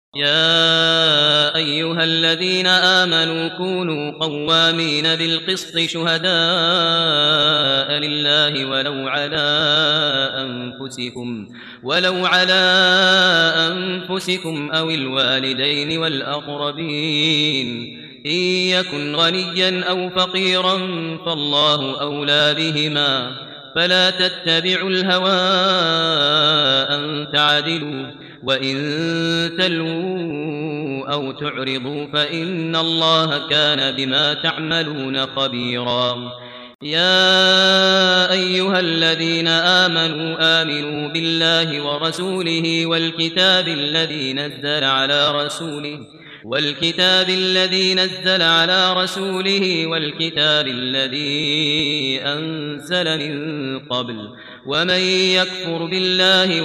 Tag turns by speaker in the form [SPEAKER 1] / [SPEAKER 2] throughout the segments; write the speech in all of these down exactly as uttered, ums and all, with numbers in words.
[SPEAKER 1] يا أيها الذين آمنوا كونوا قوامين بالقسط شهداء لله ولو على أنفسكم ولو على أنفسكم أو الوالدين والأقربين إن يكن غنيا أو فقيرا فالله أولى بهما فلا تتبعوا الهوى أن تعدلوا وإن تلووا أو تعرضوا فإن الله كان بما تعملون خبيرا يا أيها الذين آمنوا آمنوا بالله ورسوله والكتاب الذي نزل على رسوله والكتاب الذي نزل على رسوله والكتاب الذي أنزل من قبل ومن يكفر بالله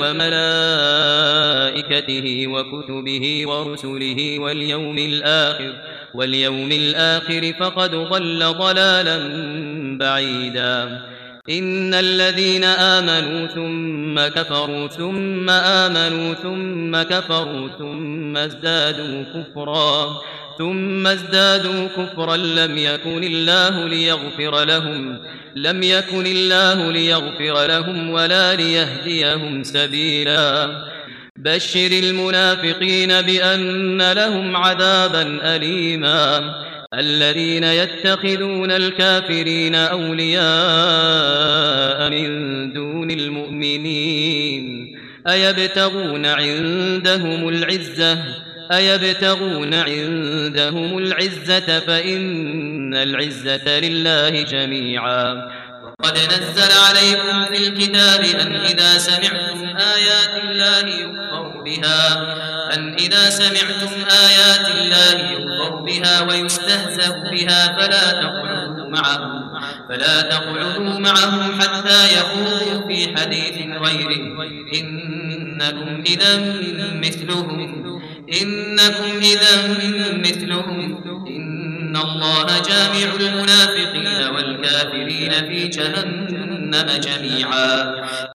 [SPEAKER 1] وملائكته وكتبه ورسله واليوم الآخر واليوم الآخر فقد ضل ضلالا بعيدا إن الذين آمنوا ثم كفروا ثم آمنوا ثم كفروا ثم ازدادوا كفرا ثم ازدادوا كفرا لم يكن الله ليغفر لهم لم يكن الله ليغفر لهم ولا ليهديهم سبيلا بشر المنافقين بأن لهم عذابا أليما الذين يتخذون الكافرين أولياء من دون المؤمنين أيبتغون عندهم العزة أيبتغون عندهم العزة فإن العزة لله جميعا وقد نزل عليكم في الكتاب أن إذا سمعتم آيات الله يكفر بها أن إذا سمعتم آيات الله يكفر بها ويستهزأ بها فلا تقعدوا معهم فلا تقعدوا معهم حتى يخوضوا في حديث غيره إنكم إذا مثلهم إنكم إذا مثلهم إن الله جامع المنافقين والكافرين في جهنم جميعا